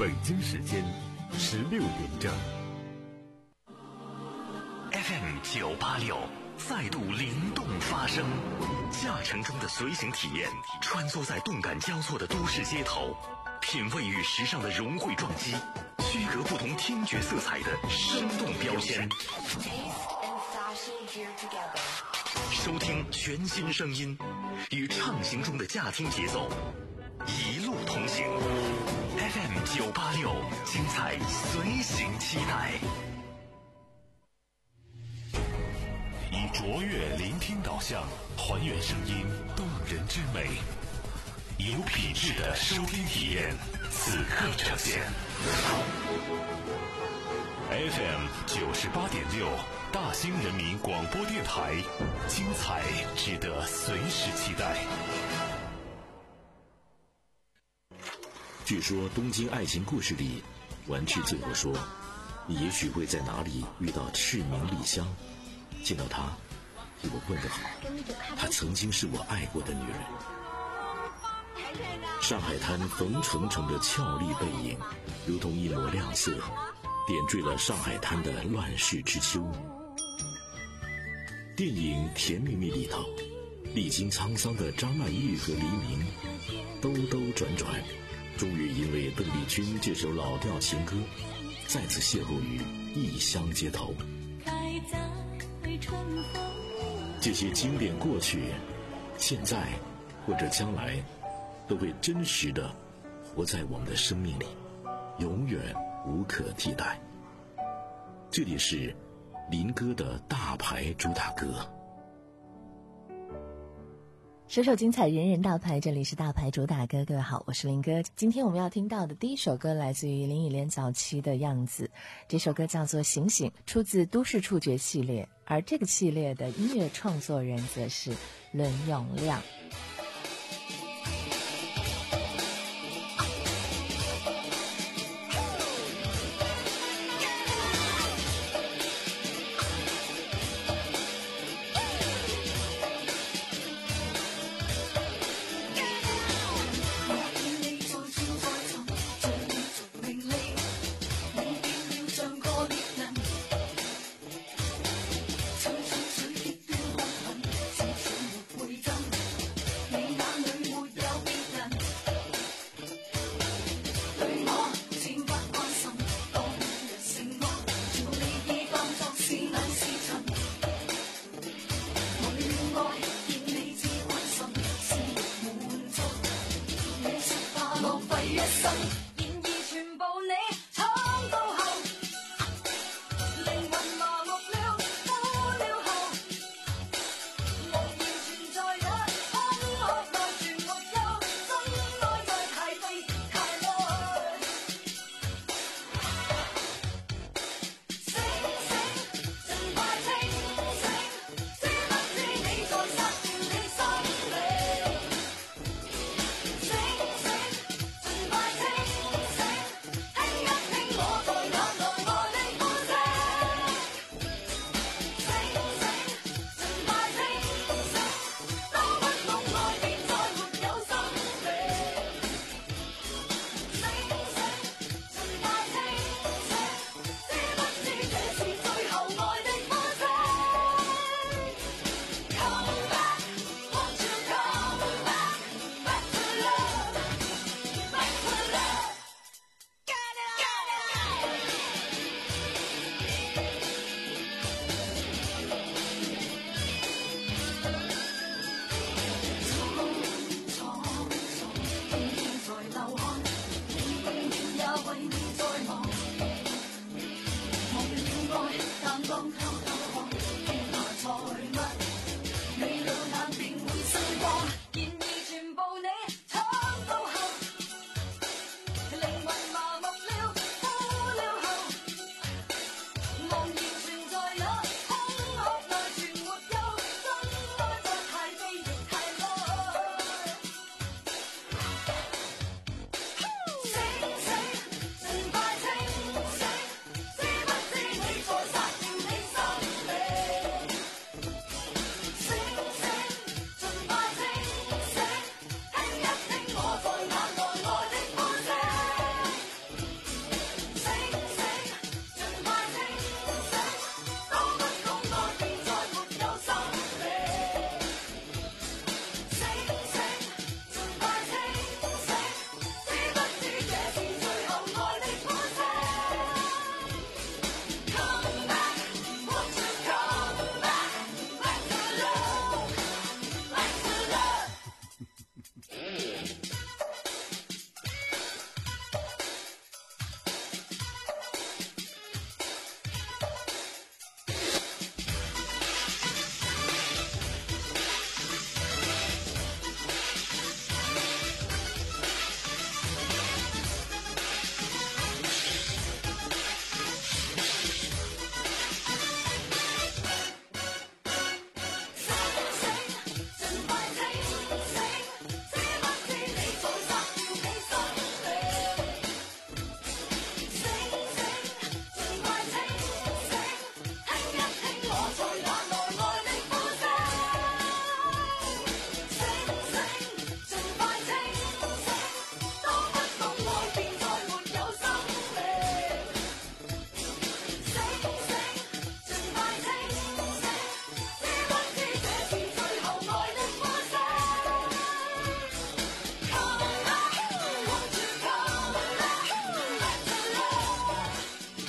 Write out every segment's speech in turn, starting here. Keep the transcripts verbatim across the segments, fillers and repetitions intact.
北京时间十六点整。 F M 九八六再度灵动发声，驾乘中的随行体验，穿梭在动感交错的都市街头，品味与时尚的融汇撞击，区隔不同听觉色彩的生动标签。收听全新声音，与畅行中的驾听节奏，一路同行。F M 九八六，精彩随行期待。以卓越聆听导向，还原声音动人之美，有品质的收听体验，此刻呈现。F M 九十八点六，大兴人民广播电台，精彩值得随时期待。 据说东京爱情故事里，丸治最后说，你也许会在哪里遇到赤名莉香，见到她替我问个好，她曾经是我爱过的女人。上海滩冯程程的俏丽背影，如同一抹亮色，点缀了上海滩的乱世之秋。电影《甜蜜蜜》里头，历经沧桑的张曼玉和黎明兜兜转转，终于因为邓丽君这首老调情歌，再次邂逅于异乡街头。这些经典过去，现在或者将来，都会真实的活在我们的生命里，永远无可替代。这里是林哥的大牌主打歌。 首首精彩，人人大牌，这里是大牌主打歌。各位好，我是林哥。今天我们要听到的第一首歌来自于林忆莲早期的样子，这首歌叫做《醒醒》，出自都市触觉系列，而这个系列的音乐创作人则是伦永亮。 吹吹水的端看，似似沒會爭。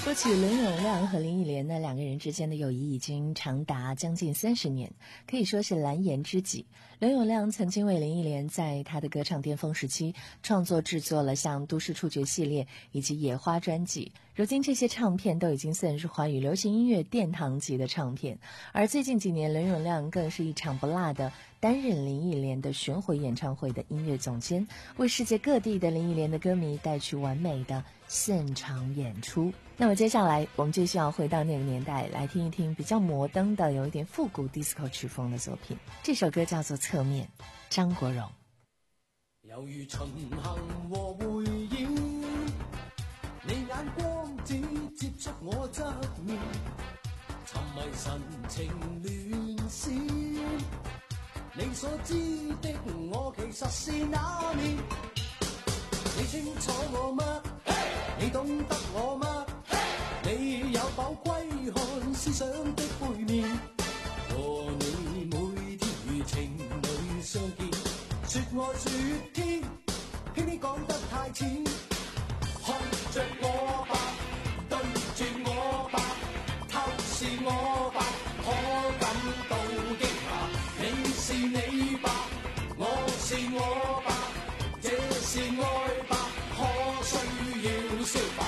说起伦永亮和林忆莲呢，两个人之间的友谊已经长达将近三十年，可以说是蓝颜知己。伦永亮曾经为林忆莲在她的歌唱巅峰时期创作制作了像《都市触觉》系列以及《野花》专辑，如今这些唱片都已经算是华语流行音乐殿堂级的唱片。而最近几年，伦永亮更是一场不落的担任林忆莲的巡回演唱会的音乐总监，为世界各地的林忆莲的歌迷带去完美的现场演出。那么接下来我们就需要回到那个年代，来听一听比较摩登的有一点复古 disco 曲风的作品。这首歌叫做《侧面》，张国荣。 猶如巡行和回應，你眼光只接觸我側面，沉迷神情亂閃，你所知的我其實是那面，你清楚我嗎？ Hey! 你懂得我嗎？ Hey! 你有否窺看思想的背面？和你每天如情侶相見，說愛說天，偏偏講得太淺。看着我吧，對住我吧，透視我吧，可感到驚訝。你是你吧，我是我吧，這是愛吧，可需要消化。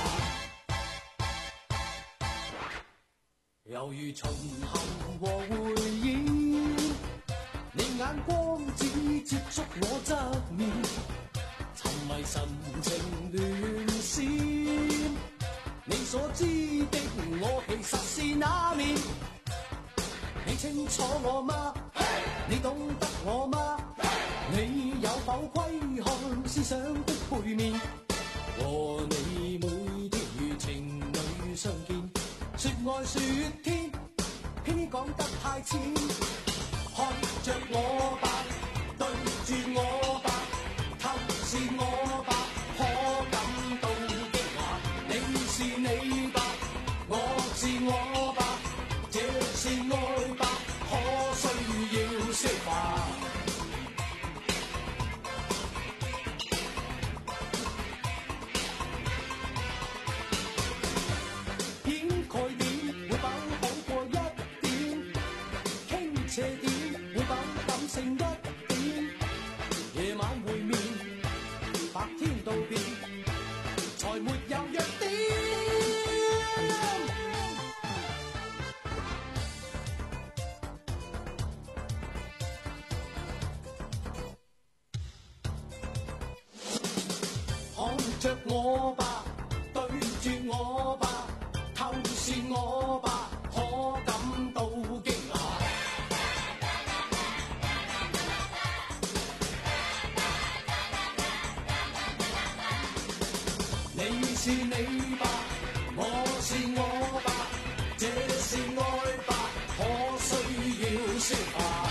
猶如巡行和回應，你眼光只接觸我側面，沉迷神情亂閃。你所知的我其實是那面，你清楚我嗎？ Hey! 你懂得我嗎？ Hey! 你有否窺看思想的背面？和你每天如情侶相見，說愛說天，偏偏講得太淺。看着我吧，對住我吧，透視我吧，可感到驚訝。你是你吧，我是我吧，這是愛吧，可需要消化。掩蓋點會否好過一點？傾斜點會否感性一點？夜晚會面，白天道別，才沒有弱點。看着我吧，對住我吧，透視我吧，可感到驚訝。你是你吧，我是我吧，這是愛吧，可需要消化。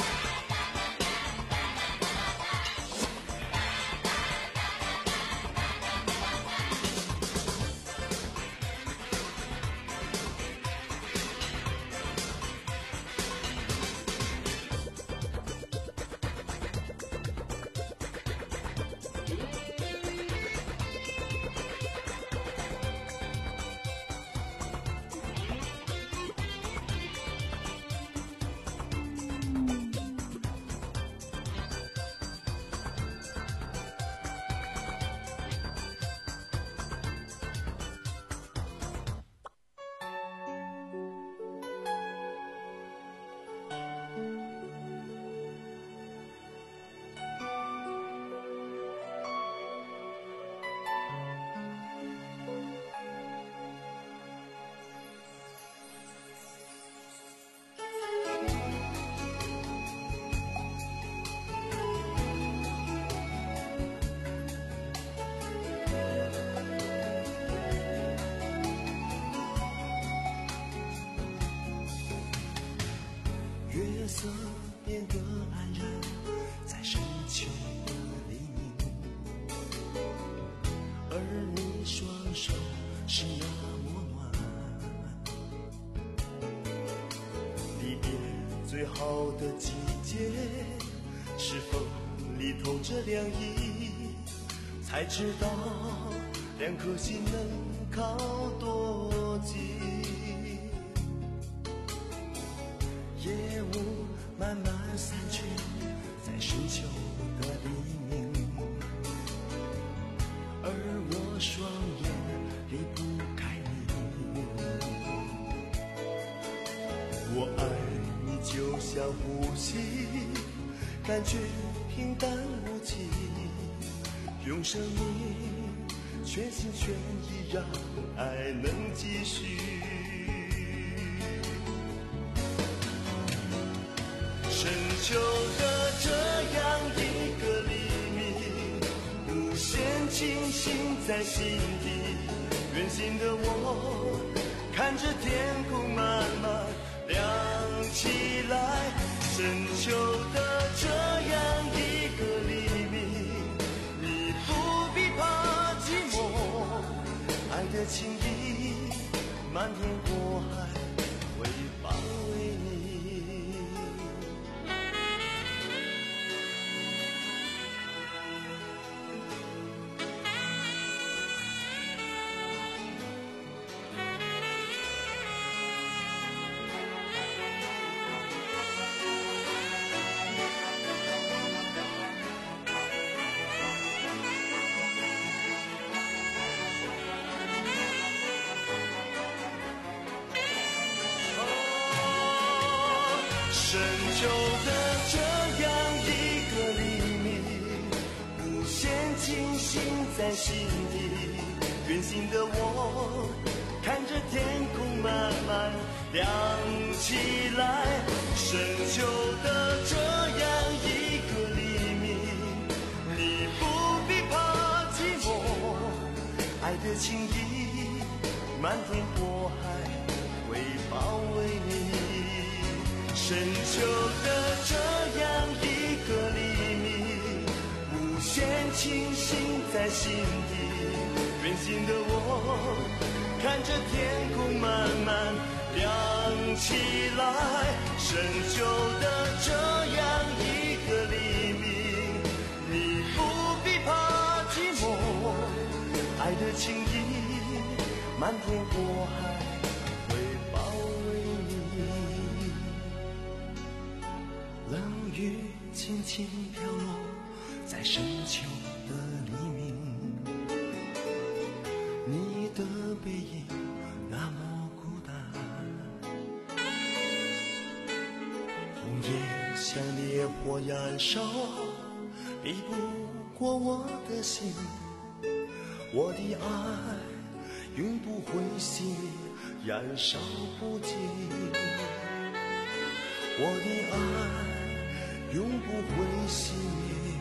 月色变得黯然，在深秋的黎明，而你双手是那么暖。离别最好的季节，是风里透着凉意，才知道两颗心能靠多近。夜雾慢慢散去，在深秋的黎明，而我双眼离不开你。我爱你就像呼吸，感觉平淡无奇，用生命全心全意让爱能继续。深秋的这样一个黎明，无限清醒在心底，远行的我看着天空慢慢亮起来。深秋的这样一个黎明，你不必怕寂寞，爱的情意漫天过海会包围你。深秋的这样一个黎明，无限清醒在心底，远行的我看着天空慢慢亮起来。深秋的这样一个黎明，你不必怕寂寞，爱的情意漫天过海会包围你。深秋的这样一个黎明，无限清醒在心底，远行的我看着天空慢慢亮起来。深秋的这样一个黎明，你不必怕寂寞，爱的情意漫天过海会包围你。冷雨轻轻飘落在深秋的黎明，你的背影那么孤单，红叶像烈火燃烧，逼不过我的心，我的爱永不会熄灭，燃烧不尽，我的爱永不会熄灭，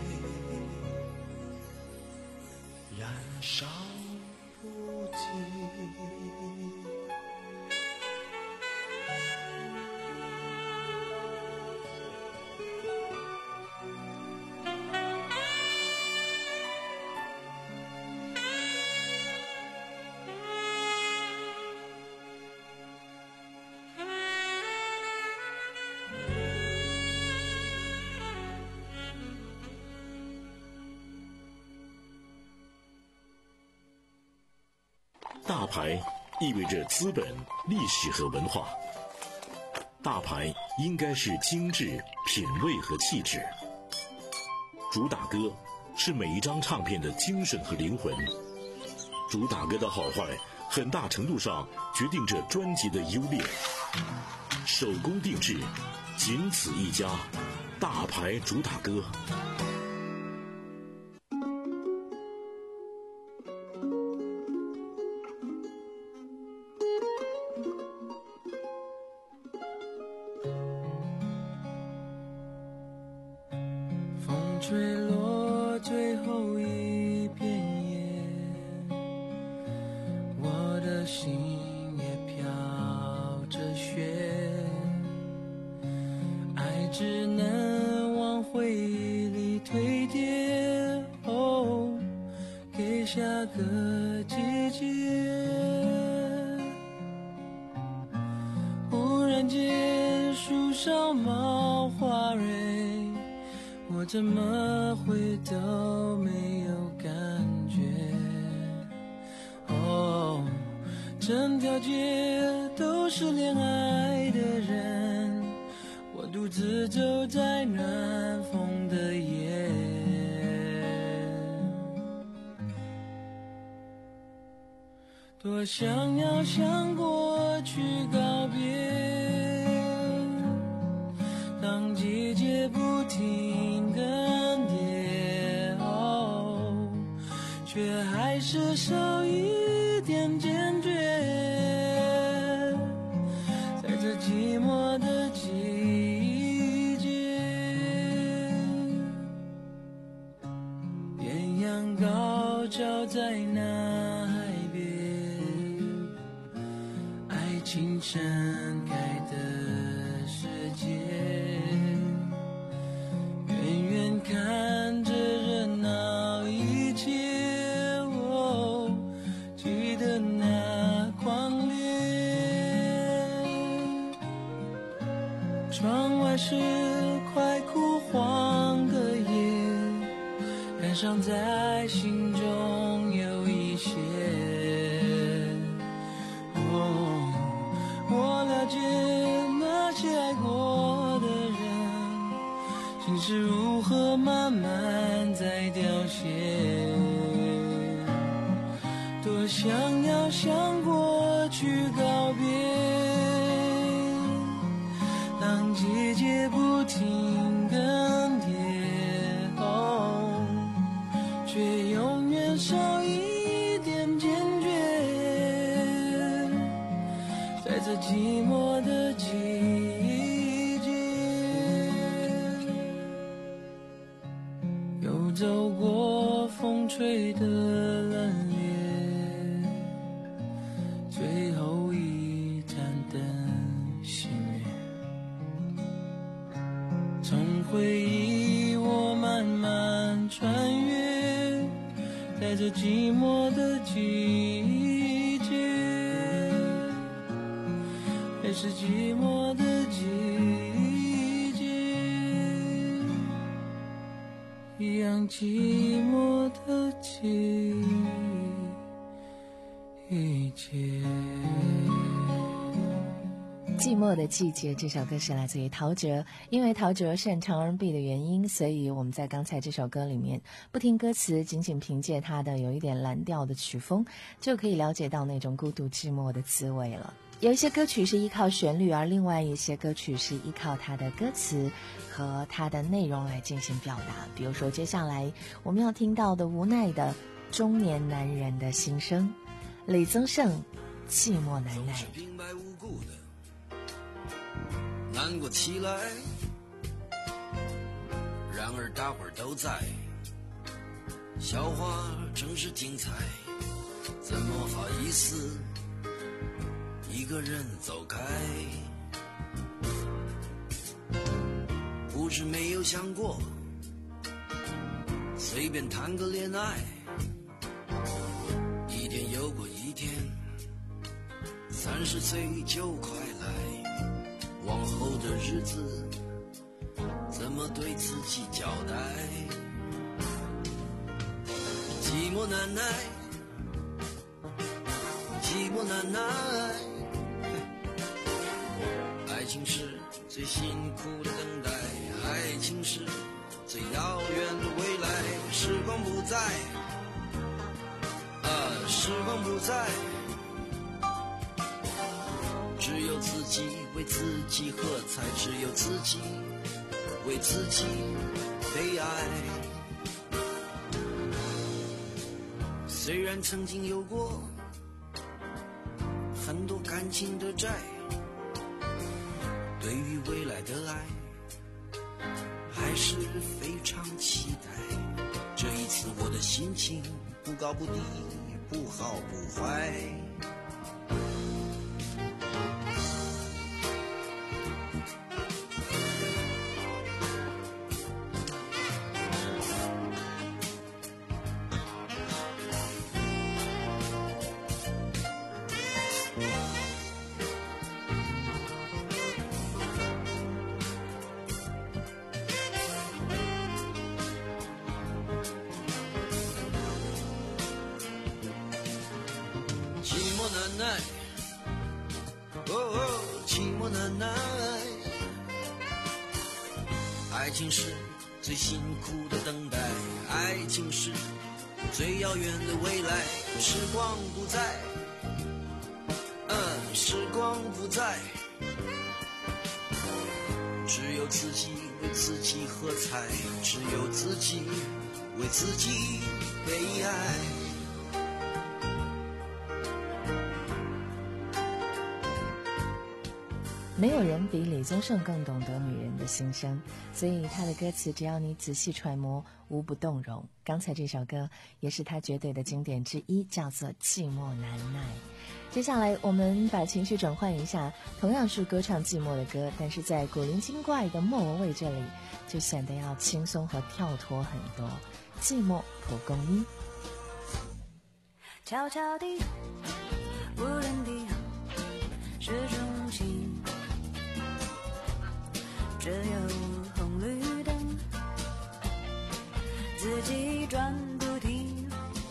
燃烧不尽。 大牌意味着资本、历史和文化。大牌应该是精致、品味和气质。主打歌是每一张唱片的精神和灵魂。主打歌的好坏，很大程度上决定着专辑的优劣。手工定制，仅此一家，大牌主打歌。 吹落最后一片叶，我的心也飘着雪，爱只能往回忆里堆叠，哦，给下个季节。忽然间树上冒花蕊，我怎么会都没有感觉？哦、oh, 整条街都是恋爱的人，我独自走在暖风的夜，多想要向过去告别，当季节不停更迭，哦，却还是少一点坚决，在这寂寞的季节，艳阳高照在那海边，爱情盛开的世界，远远看着热闹一切，哦，记得那狂烈。窗外是快枯黄的叶，感伤在心中有一些。哦，我了解那些爱过的人，心是如何慢慢在凋谢。多想要向过去告别，当季节不停更迭，哦，却永远少一点坚决，在这寂寞的季节，又走过风吹的冷冽，最后一盏灯熄灭，从回忆我慢慢穿越，在这寂寞的季节，也是寂寞的季节，一样寂寞的季节。 寂寞的季节这首歌是来自于陶喆，因为陶喆擅长 R and B 的原因，所以我们在刚才这首歌里面不听歌词，仅仅凭借他的有一点蓝调的曲风，就可以了解到那种孤独寂寞的滋味了。有一些歌曲是依靠旋律，而另外一些歌曲是依靠它的歌词和它的内容来进行表达。比如说接下来我们要听到的无奈的中年男人的心声，李宗盛寂寞难耐。 平白无故的难过起来，然而大伙儿都在，笑话正是精彩，怎么好意思一个人走开？不是没有想过随便谈个恋爱，一天又过一天，三十岁就快来，往后的日子怎么对自己交代？寂寞难耐，寂寞难耐，爱情是最辛苦的等待，爱情是最遥远的未来，时光不再，啊，时光不再，只有自己为自己喝彩，只有自己为自己悲哀。虽然曾经有过很多感情的债，对于未来的爱还是非常期待。这一次我的心情不高不低，不好不坏，寂奈，哦哦，寂寞难耐。爱情是最辛苦的等待，爱情是最遥远的未来。时光不再，嗯，时光不再，只有自己为自己喝彩，只有自己为自己悲哀。 没有人比李宗盛更懂得女人的心声，所以他的歌词只要你仔细揣摩，无不动容。刚才这首歌也是他绝对的经典之一，叫做《寂寞难耐》。接下来我们把情绪转换一下，同样是歌唱寂寞的歌，但是在古灵精怪的莫文蔚这里就显得要轻松和跳脱很多。寂寞蒲公英， 悄悄地无人的市中心，只有红绿灯自己转不停，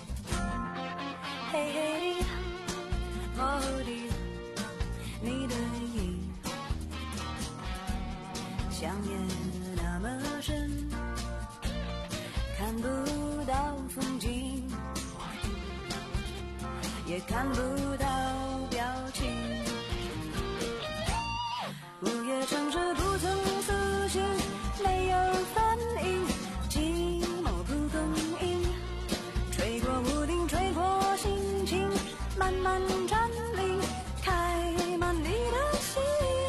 黑黑的模糊的你的影，想念那么深，看不到风景，也看不到表情。午夜城市不曾苏醒，没有反应，寂寞蒲公英，吹过屋顶，吹过心情，慢慢占领，开满你的心，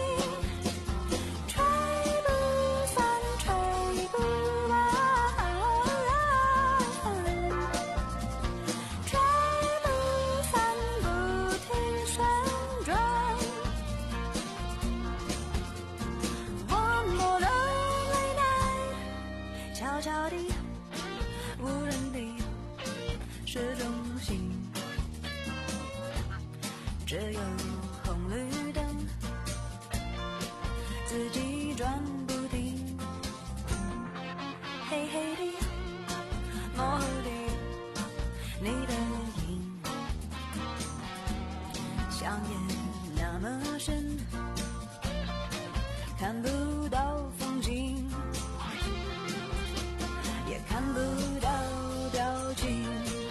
吹不散，吹不完，吹不散，不停旋转。One more lonely night， 悄悄地，无人的市中心，只有红绿灯自己转不停，黑黑的模糊的你的影，想念那么深，看不到风景，也看不到表情。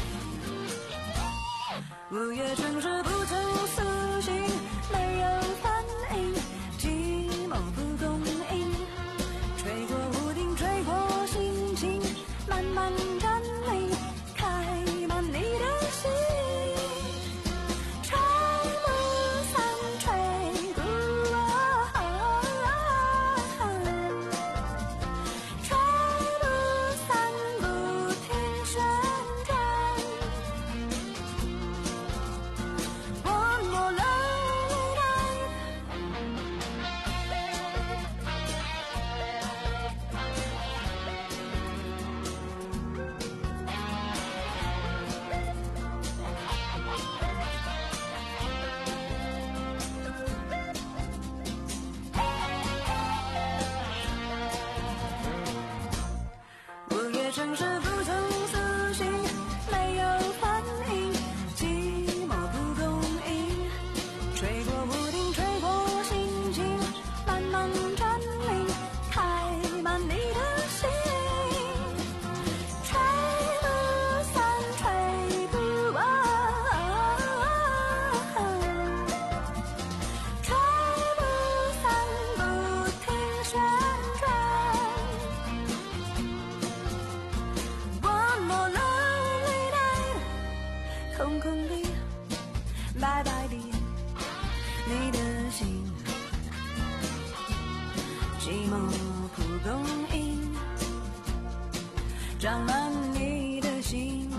午夜城市不曾苏醒，没有反应，寂寞蒲公英，吹过屋顶，吹过心情，慢慢占领，开满你的心，吹不散，吹不完，吹不散，不停旋转。One more lonely night， 午夜城市不曾苏醒，没有反应，寂寞蒲公英，吹过屋顶，吹过心情，慢慢占领，开满你的心，吹不散，吹不完，吹不散，不停旋转。One more lonely night， 空空的，白白的，你的心，寂寞蒲公英，长满你的心。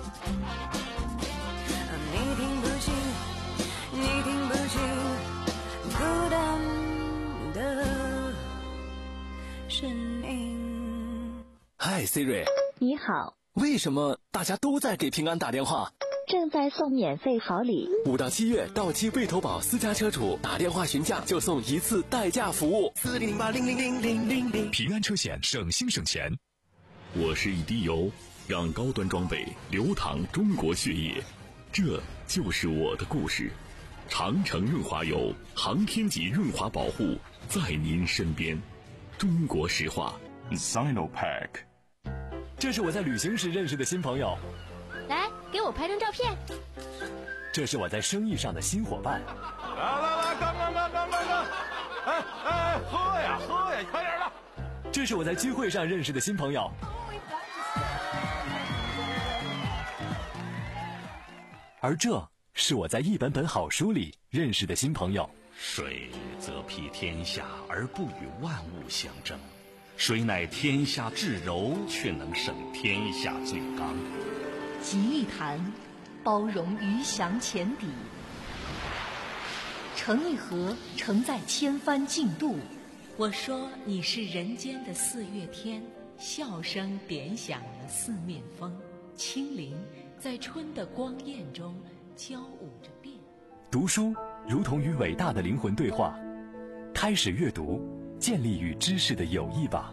你听不清，你听不清，孤单的声音。 嗨 Siri， 你好， 为什么大家都在给平安打电话？ 正在送免费好礼。 五到七月，到期未投保私家车主打电话询价就送一次代驾服务。 四零零八零零零零零零， 平安车险省心省钱。我是一滴油，让高端装备流淌中国血液，这就是我的故事。 长城润滑油，航天级润滑保护，在您身边。中国石化 Sinopec。 这是我在旅行时认识的新朋友， 来给我拍张照片。 这是我在生意上的新伙伴。 来来来，干干干干干干！哎哎，喝呀喝呀，快点的！ 这是我在聚会上认识的新朋友。而这是我在一本本好书里认识的新朋友。 水则披天下而不与万物相争，水乃天下至柔，却能胜天下最刚。 吉利谈，包容鱼翔浅底；成一河，承载千帆竞渡。 我说你是人间的四月天，笑声点响了四面风，清灵在春的光艳中交舞着变。 读书如同与伟大的灵魂对话，开始阅读，建立与知识的友谊吧。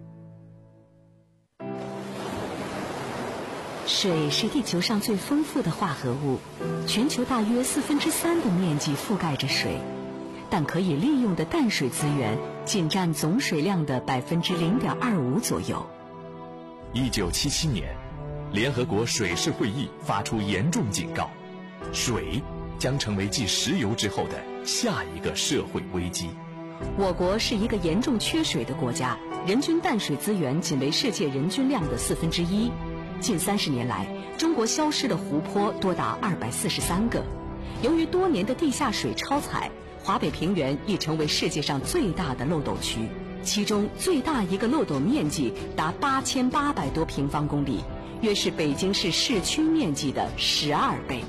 水是地球上最丰富的化合物，全球大约四分之三的面积覆盖着水，但可以利用的淡水资源仅占总水量的百分之零点二五左右。 一九七七年，联合国水事会议发出严重警告，水将成为继石油之后的下一个社会危机。 我国是一个严重缺水的国家，人均淡水资源仅为世界人均量的四分之一。近三十年来，中国消失的湖泊多达二百四十三个。由于多年的地下水超采，华北平原已成为世界上最大的漏斗区，其中最大一个漏斗面积达八千八百多平方公里，约是北京市市区面积的十二倍。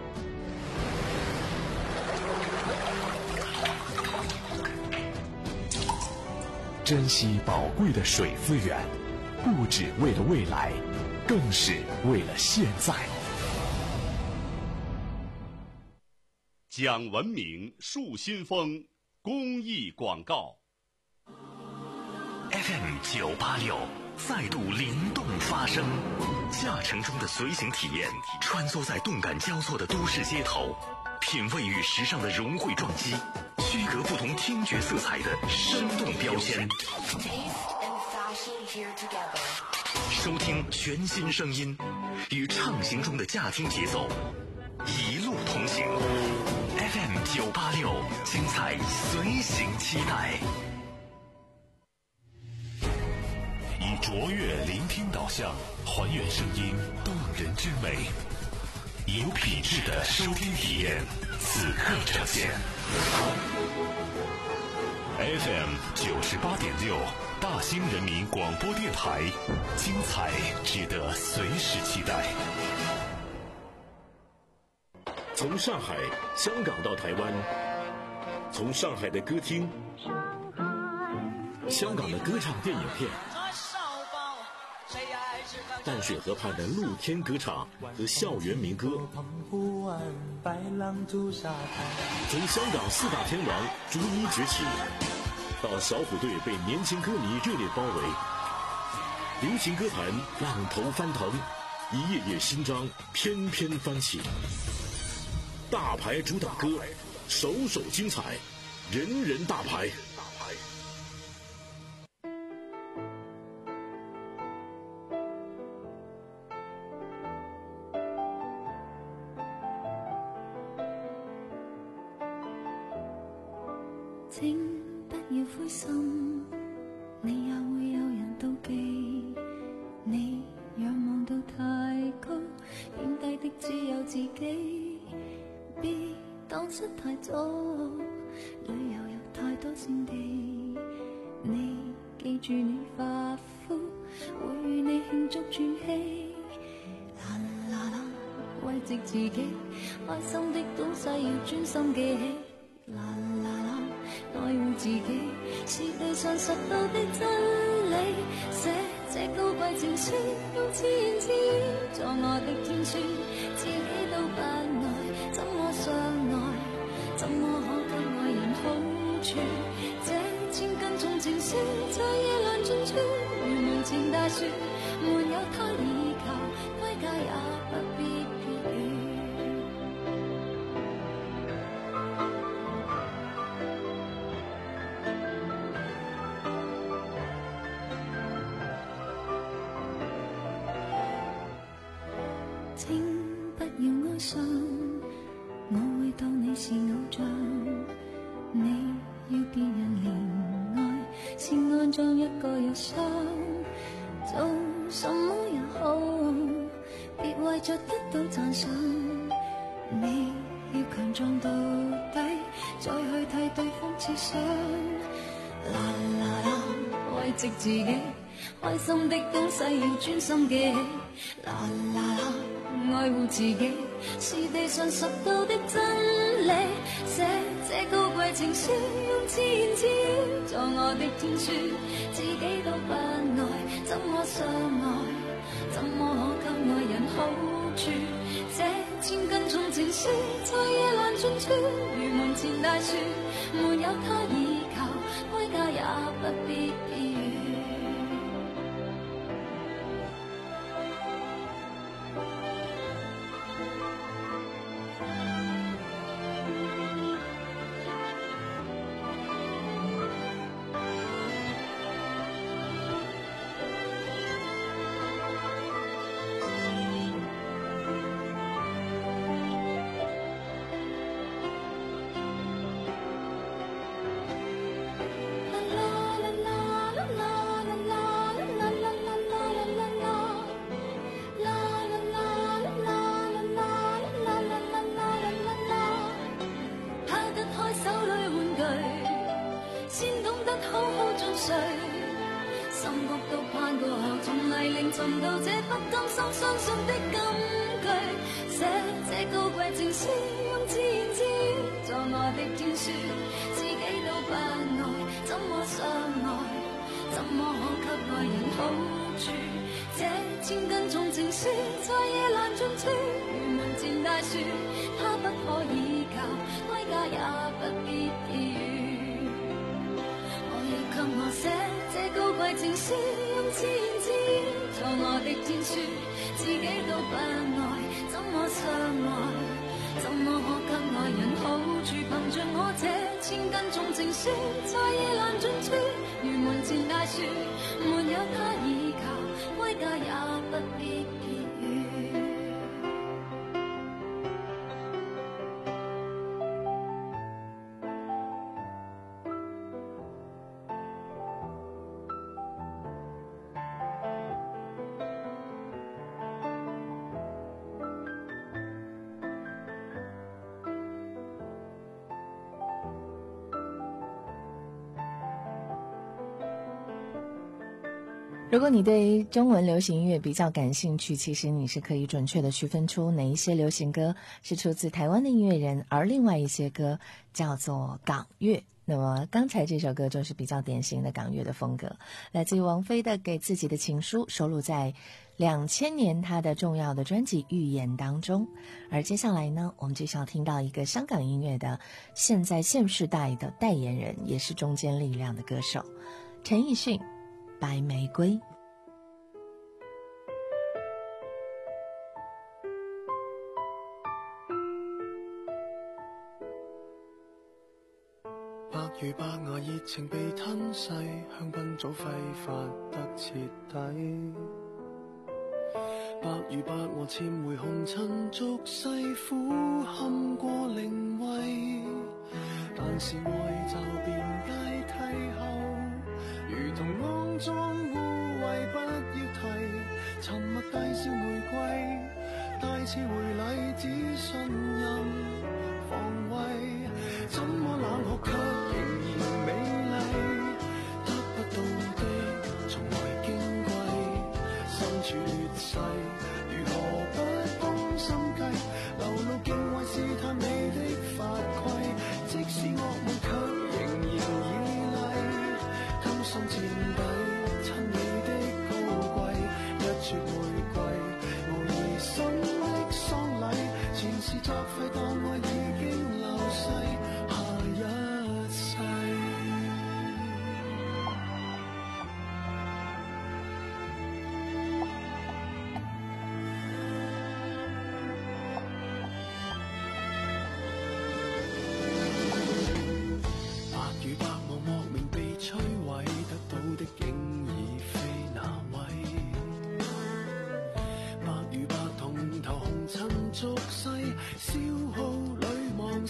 珍惜宝贵的水资源，不只为了未来，更是为了现在。 讲文明树新风公益广告。 F M 九八六再度灵动发声，驾乘中的随行体验，穿梭在动感交错的都市街头，品味与时尚的融汇撞击，区隔不同听觉色彩的生动标签。收听全新声音，与畅行中的驾听节奏，一路同行。F M 九八六，精彩随行期待。 以卓越聆听导向，还原声音动人之美，有品质的收听体验，此刻呈现。F M 九十八点六，大兴人民广播电台，精彩值得随时期待。从上海、香港到台湾，从上海的歌厅、香港的歌唱电影片，淡水河畔的露天歌唱和校园民歌，从香港四大天王逐一崛起，到小虎队被年轻歌迷热烈包围，流行歌坛浪头翻腾，一页页新章翩翩翻起。大牌主打歌，首首精彩，人人大牌。 請不要灰心，你也會有人妒忌。你仰望到太高，影低的只有自己。別蕩失太早，旅遊有太多勝地。你記住你發膚，會與你慶祝轉起。啦啦啦，慰藉自己，開心的東西要專心記起。啦啦啦，愛護自己是地上實到的真理。寫這高貴情書，用自言自語做我的天書，自己都不愛。怎麼相愛？怎麼可給愛人好處？這千斤重情書在夜闌盡處，如無情大樹，沒有他依靠，歸家也不必別語。 請不要哀傷，我會當你是偶像。你要別人憐愛，是安裝一個憂傷。做什麼也好，別為着得到讚賞。你要強壯到底，再去替對方設想。啦啦啦，慰藉自己，開心的東西要專心記起。啦啦啦，愛護自己是地上實到的真理。寫這高貴情書，用自言自語做我的天書，自己都不愛，怎麼相愛？怎麼可給愛人好處？這千斤重情書，在夜闌盡處，如門前大樹，沒有他倚靠，歸家也不必避雨。心谷都攀過後，從泥濘尋到這不甘心相信的金句。寫這高貴情書，用自言自語做我的天書，自己都不愛，怎麼相愛？怎麼可給愛人好處？這千斤重情書，在夜闌盡處，如門前大樹，它不可依靠，歸家也不必避雨。我要給我寫這高貴情書，用自言自語做我的天書，自己都不愛，怎麼相愛？怎麼可給愛人好處？憑着我這千斤重情書，在夜闌盡處，如門前大樹，沒有他倚靠，歸家也不必避雨。 如果你对中文流行音乐比较感兴趣，其实你是可以准确的区分出哪一些流行歌是出自台湾的音乐人，而另外一些歌叫做港乐。那么刚才这首歌就是比较典型的港乐的风格，来自于王菲的《给自己的情书》，收录在两千年她的重要的专辑《预言》当中。而接下来呢，我们就是要听到一个香港音乐的现在现世代的代言人，也是中坚力量的歌手陈奕迅，《白玫瑰》。 百如百牙熱情被吞噬，香檳早揮發得徹底。百如百和潛回紅塵俗世，苦堪過靈位。但是愛就變階梯後，如同骯髒污穢不要提。沉默大笑玫瑰，大次回禮只信任防衛。怎麼冷酷卻仍然美麗，得不到的從來矜貴，身處劣勢如何不懂心計，流露敬畏試探你的法規，即使惡夢卻仍然依賴，甘心墊底親你的高貴，一撮玫瑰無疑心的喪禮，前事作廢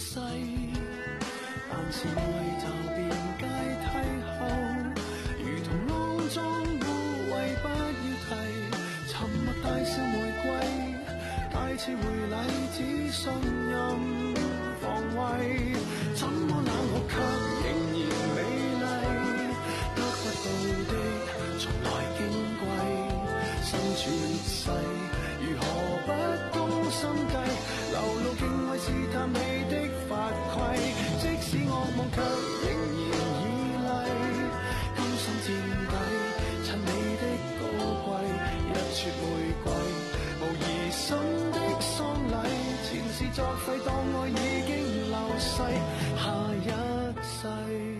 世，但是愛就變階梯後，如同骯髒污穢不要提，沉默大笑玫瑰，大次回禮只信任防衛，怎麼冷酷卻仍然美麗，得不到的從來矜貴，身處劣勢如何不攻心計，流露敬畏試探你的法規，即使惡夢卻仍然倚禮，甘心墊底襯你的高貴，一撮玫瑰無疑心的喪禮，前事作廢當愛已經流逝，下一世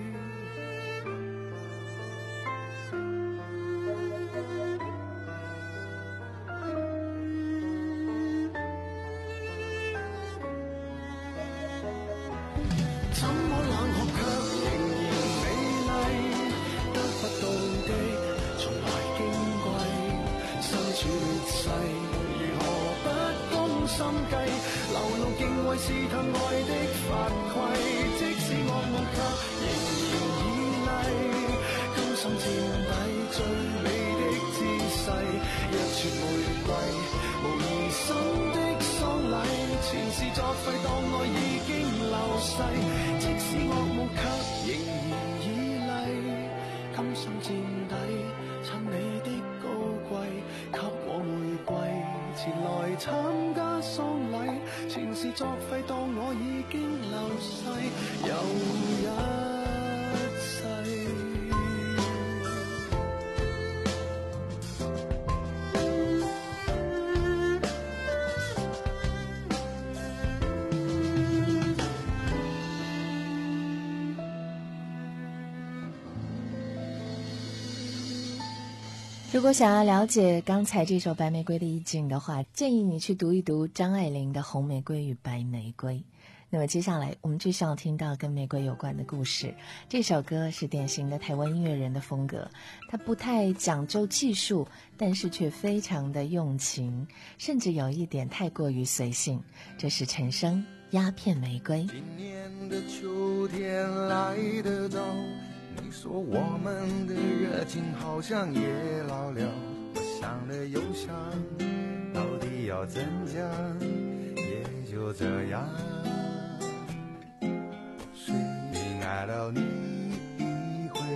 怎麼冷酷卻仍然美麗，得不到的從來矜貴，身處劣勢如何不攻心計，流露敬畏試探愛的法規，即使惡夢卻仍然倚禮，甘心墊底最美的姿勢，一撮玫瑰無疑心的喪禮，前事作廢當愛已經流逝，即使惡夢卻仍然倚禮，甘心墊底襯你的高貴，給我玫瑰前來參加喪禮，前事作廢當我已經流逝，又一世。 如果想要了解刚才这首《白玫瑰》的意境的话，建议你去读一读张爱玲的《红玫瑰与白玫瑰》。那么接下来我们继续要听到跟玫瑰有关的故事。这首歌是典型的台湾音乐人的风格，它不太讲究技术，但是却非常的用情，甚至有一点太过于随性。这是陈升《鸦片玫瑰》。 今年的秋天来得早，你说我们的热情好像也老了，我想了又想，到底要怎讲，也就这样，谁爱了你一回，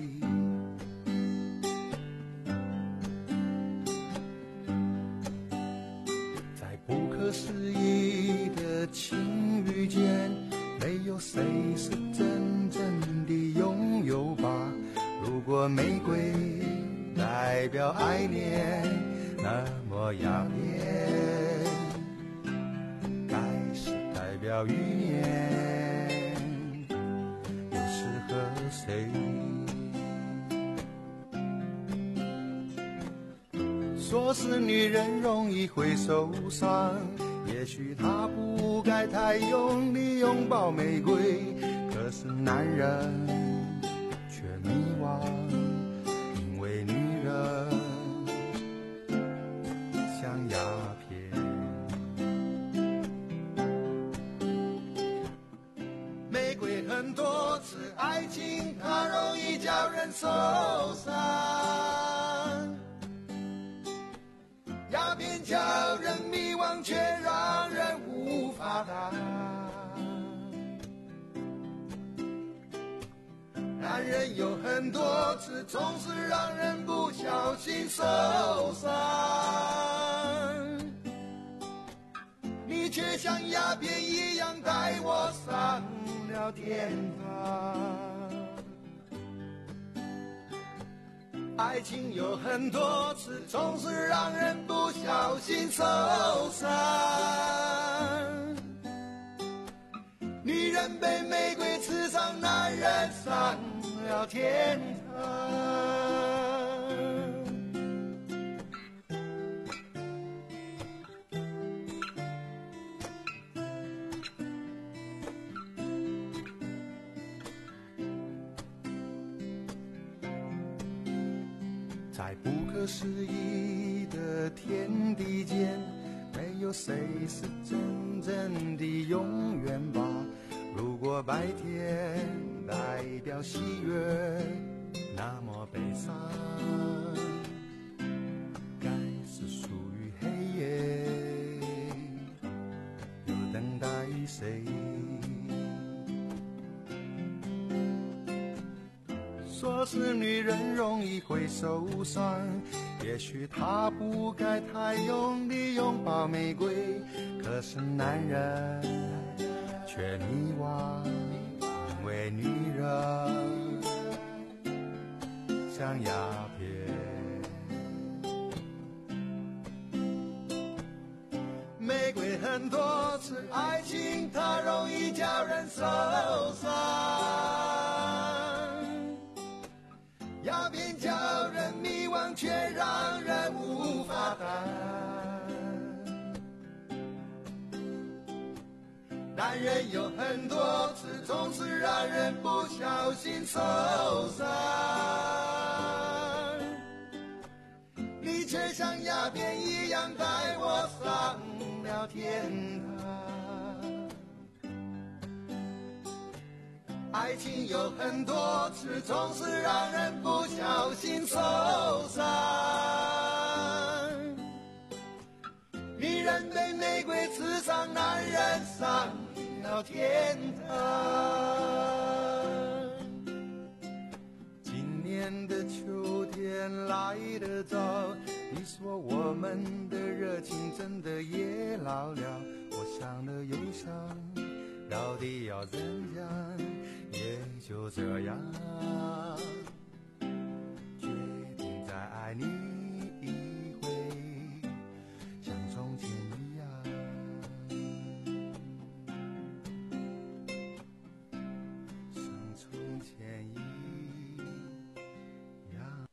在不可思议的情遇间，没有谁是真正的拥有吧。如果玫瑰代表爱恋那么耀眼，该是代表欲念，又适合谁？说是女人容易会受伤，也许她不该太用力拥抱玫瑰，可是男人却迷惘，因为女人像鸦片。玫瑰很多次，爱情它容易叫人受伤，鸦片叫人迷惘，却让人无法答。男人有很多次，总是让人不小心受伤，你却像鸦片一样带我上了天堂。爱情有很多次，总是让人不小心受伤，女人被玫瑰刺伤，男人上了天堂。在不可思议的天地间，没有谁是真正的永远吧。 白天代表喜悦，那么悲伤该是属于黑夜，又等待谁？说是女人容易会受伤，也许她不该太用力拥抱玫瑰，可是男人却迷惘，因为女人像鸦片。玫瑰很多次，爱情它容易叫人受伤，鸦片叫人迷惘，却让人无法担。男人有很多次，总是让人不小心受伤，你却像鸦片一样带我上了天堂。爱情有很多次，总是让人不小心受伤，女人被玫瑰刺伤，男人上了天堂。今年的秋天来得早，你说我们的热情真的也老了，我想了又想，到底要怎样，也就这样决定再爱你一回，像从前一样，像从前一样。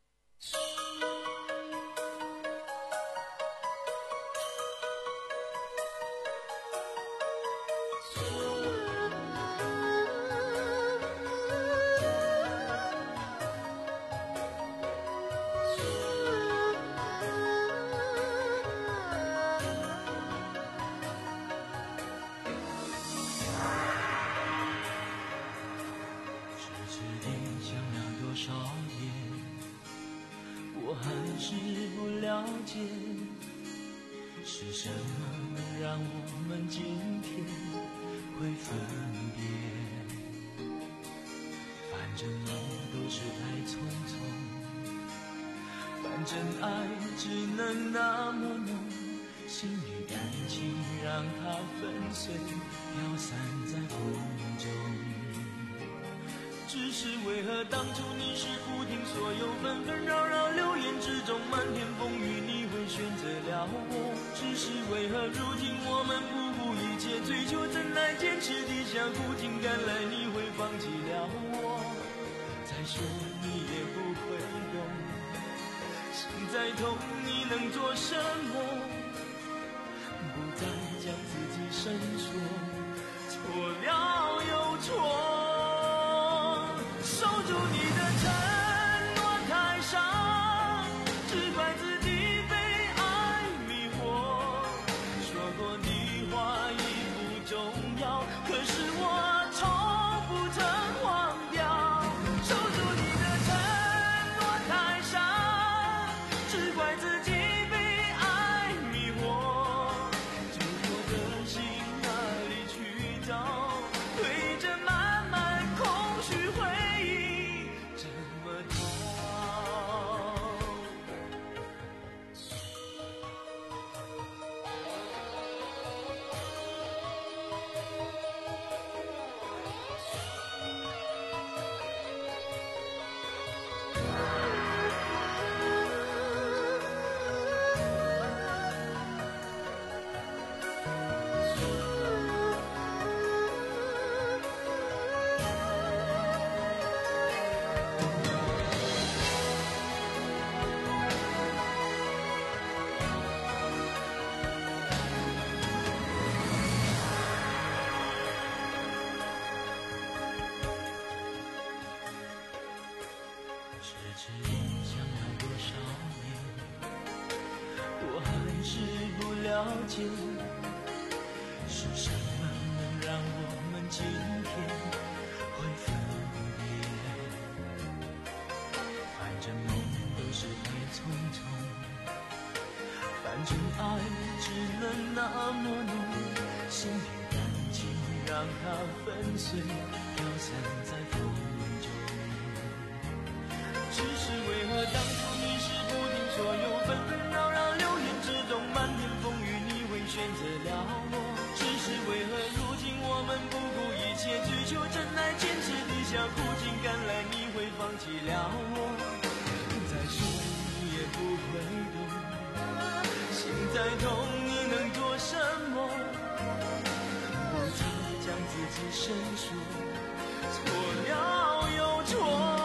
是什么让我们今天会分别？反正爱都是太匆匆，反正爱只能那么浓，心与感情让它粉碎，飘散在风中。只是为何当初你是不听所有纷纷扰扰流言之中漫天风雨，你会选择了我？只是为何如今我们不顾一切追求真爱，坚持地向苦尽甘来，你会放弃了我？再说你也不会懂，心再痛你能做什么？不再将自己深锁，错了又错。守住你的承诺太伤，只怪自己被爱迷惑。说过的话已不重要，可是我从不曾忘掉。守住你的承诺太伤，只怪自己被爱迷惑。旧有的心哪里去找？对着满满空虚回忆这么逃。迟迟影响了多少年，我还是不了解，是什么能让我们今天真爱只能那么浓，心与感情让它粉碎，飘散在风中。只是为何当初你是不听所有纷纷扰扰，流言之中漫天风雨，你会选择了我？只是为何如今我们不顾一切追求真爱，坚持地下苦尽甘来，你会放弃了我？再说你也不会懂，心再痛你能做什么？我曾将自己申诉，错了又错。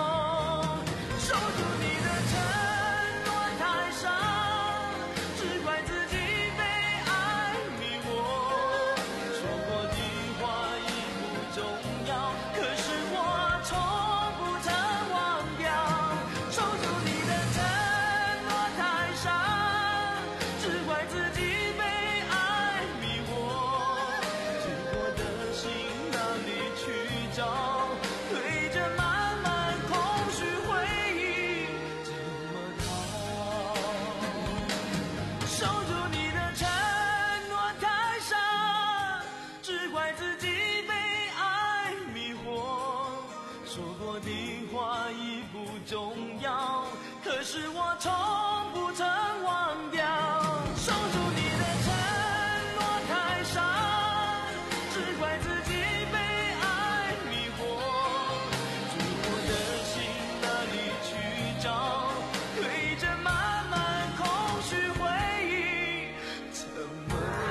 是我从不曾忘掉，守住你的承诺太傻，只怪自己被爱迷惑，住我的心哪里去找？对着满满空虚回忆，怎么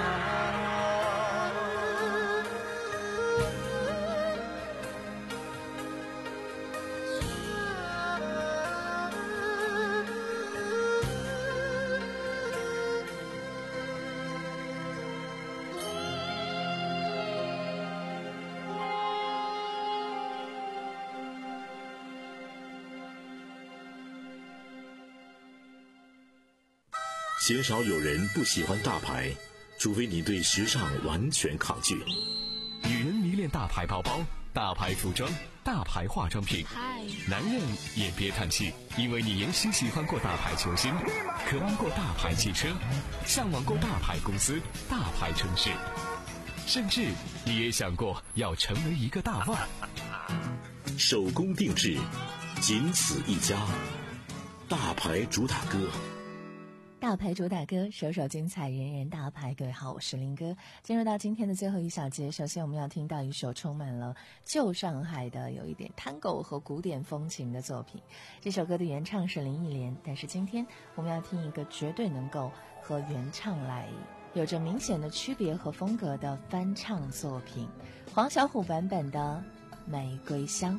鲜少有人不喜欢大牌，除非你对时尚完全抗拒。 女人迷恋大牌包包、大牌服装、大牌化妆品，男人也别叹气，因为你也许喜欢过大牌球星，渴望过大牌汽车，向往过大牌公司、大牌城市，甚至你也想过要成为一个大腕。 手工定制，仅此一家，大牌主打歌。 大牌主打歌，首首精彩，人人大牌。各位好，我是林哥。进入到今天的最后一小节，首先我们要听到一首充满了旧上海的有一点tango和古典风情的作品。这首歌的原唱是林忆莲，但是今天我们要听一个绝对能够和原唱来有着明显的区别和风格的翻唱作品，黄小琥版本的《玫瑰香》。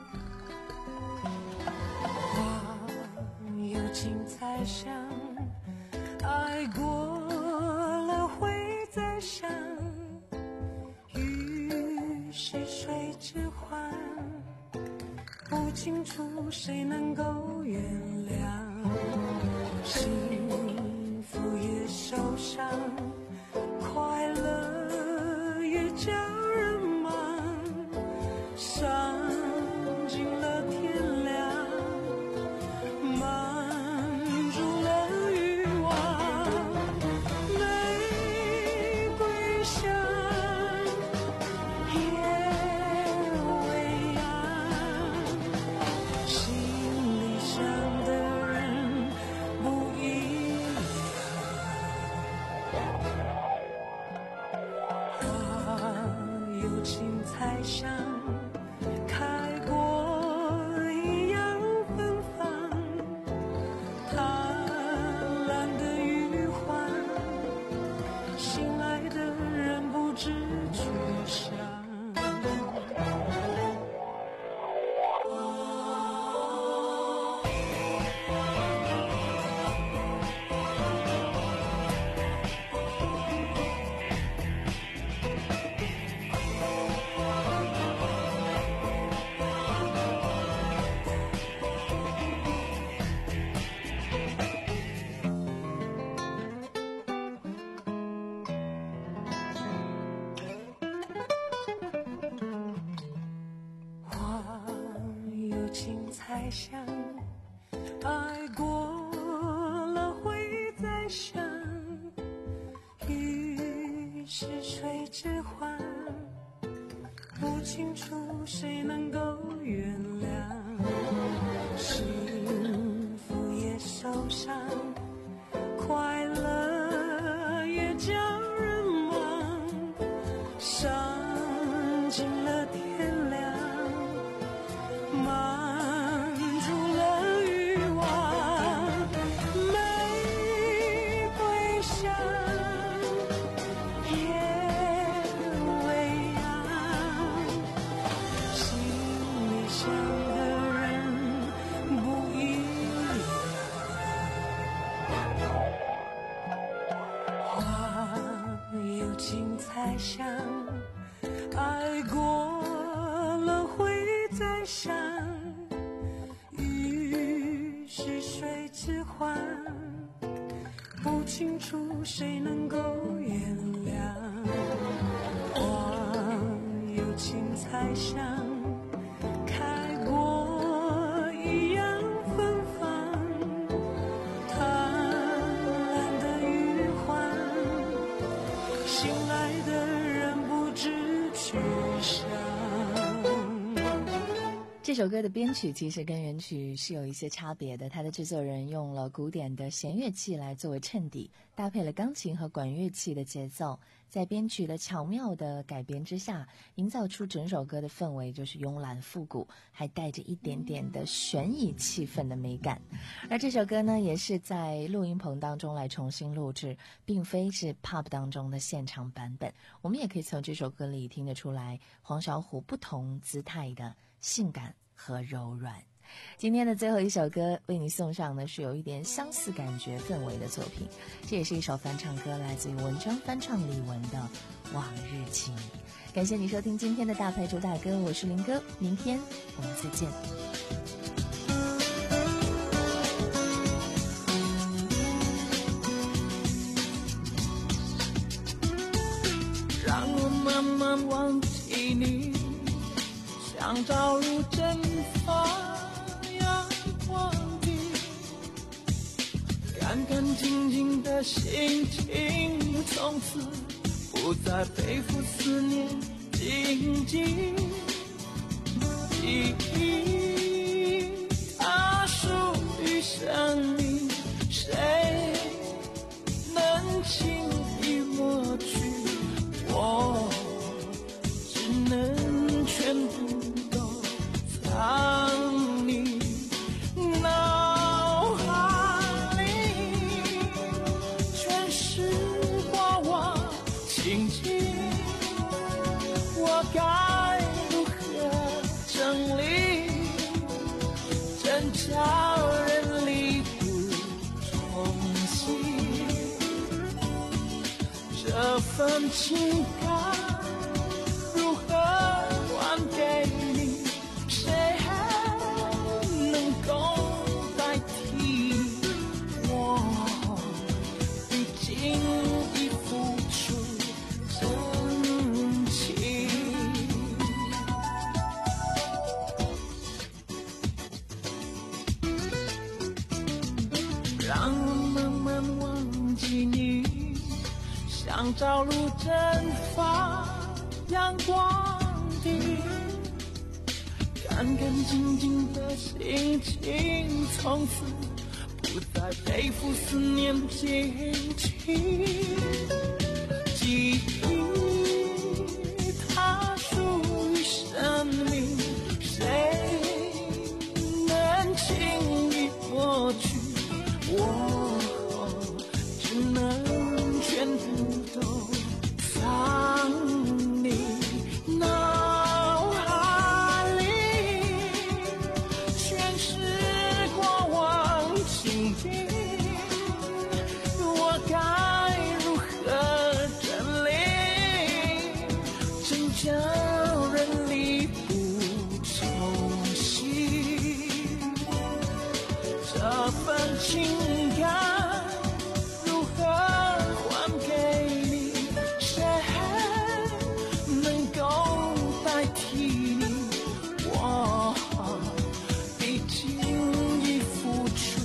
花有情才香，爱过了会再想，雨是水之欢，不清楚谁能够原谅，幸福也受伤，快乐也叫人忙，伤尽了天亮，满足了欲望，玫瑰香也微暗，心里想的人不一样，花有情才香，开过一样芬芳，贪婪的余欢，心爱的人不知去向。花有情才香，爱过了会再想。 清楚谁能够原谅，幸福也受伤，快乐也叫人忘，伤尽了天亮，满足了欲望，玫瑰香也微扬，心里想的人不一样，花有情才香，爱过了会再想，雨是水之欢，不清楚谁能够原谅，花有情才香，开过一样芬芳，贪婪的余欢，心爱的人不知去向。 这首歌的编曲其实跟原曲是有一些差别的，它的制作人用了古典的弦乐器来作为衬底，搭配了钢琴和管乐器的节奏，在编曲的巧妙的改编之下，营造出整首歌的氛围就是慵懒复古，还带着一点点的悬疑气氛的美感。而这首歌呢，也是在录音棚当中来重新录制，并非是 pub 当中的现场版本。我们也可以从这首歌里听得出来黄小琥不同姿态的性感和柔软。今天的最后一首歌为你送上的是有一点相似感觉氛围的作品，这也是一首翻唱歌，来自于文章翻唱李玟的《往日情》。感谢你收听今天的大牌主打歌，我是林哥，明天我们再见。 让我慢慢忘记你，像朝如蒸发阳光地，干干净净的心情，从此不再背负思念荆棘。记忆它属于生命，谁能轻易抹去？我只能全部都藏你脑海里，全是过往情景，我该如何整理？真叫人力不从心，这份情感如何还给你？谁能够代替我？毕竟已付出真情，让我慢慢忘记你，像朝露蒸发阳光地，干干净净的心情，从此不再背负思念荆棘。记忆它属于生命，谁能轻易抹去？我只能全部都藏你脑海里，全是过往情景，我该如何整理？真叫人力不从心，这份情感如何还给你？谁能够代替你？我毕竟已付出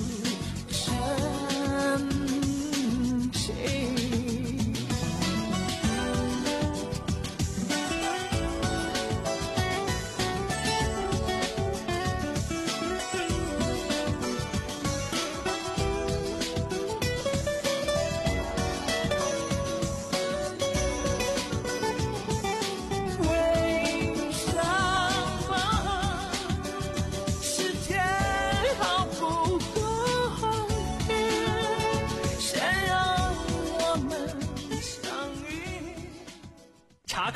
真情。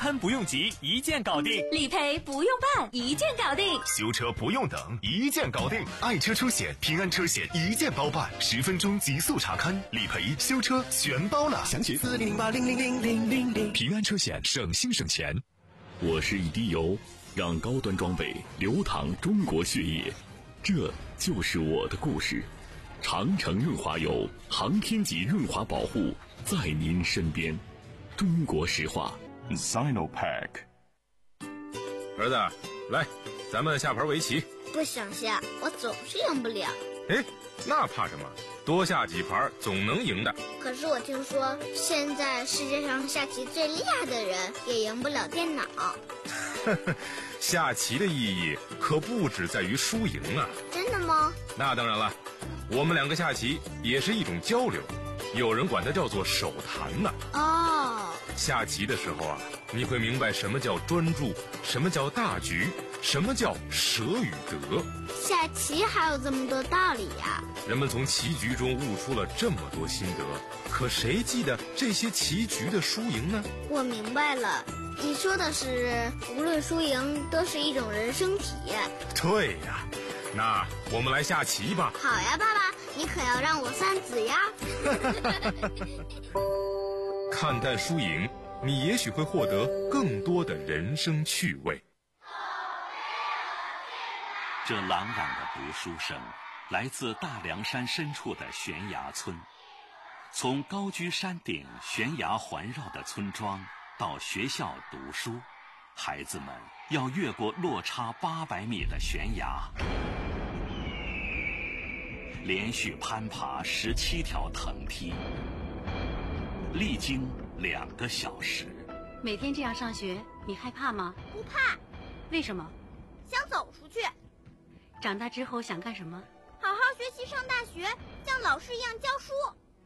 喷不用急，一键搞定； 理赔不用办，一键搞定； 修车不用等，一键搞定；爱车出险，平安车险一键包办，十分钟极速查勘，理赔、修车全包了。详情四零零八零零零零零零。 平安车险，省心省钱。我是一滴油，让高端装备流淌中国血液，这就是我的故事。长城润滑油，航天级润滑保护，在您身边。中国石化 Sinopack。 儿子，来，咱们下盘围棋。 不想下，我总是赢不了。 哎，那怕什么？多下几盘总能赢的。 可是我听说，现在世界上下棋最厉害的人也赢不了电脑。 下棋的意义可不只在于输赢啊。 真的吗？ 那当然了，我们两个下棋也是一种交流，有人管它叫做手谈呢。 哦， 下棋的时候啊，你会明白什么叫专注，什么叫大局，什么叫舍与得。 下棋还有这么多道理呀！ 人们从棋局中悟出了这么多心得，可谁记得这些棋局的输赢呢？ 我明白了，你说的是无论输赢都是一种人生体验。 对呀，那我们来下棋吧。 好呀，爸爸，你可要让我三子呀。 看淡输赢，你也许会获得更多的人生趣味。 这朗朗的读书声来自大凉山深处的悬崖村。从高居山顶悬崖环绕的村庄到学校读书，孩子们要越过落差八百米的悬崖，连续攀爬十七条藤梯，历经两个小时。 每天这样上学，你害怕吗？ 不怕。 为什么？ 想走出去。 长大之后想干什么？ 好好学习，上大学，像老师一样教书。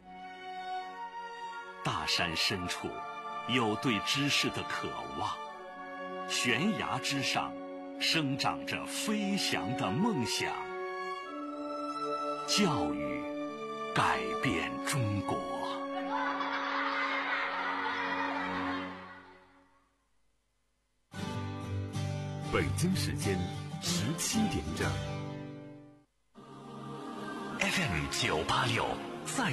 大山深处有对知识的渴望，悬崖之上生长着飞翔的梦想。教育改变中国。 北京时间十七点整。 F M 九八六。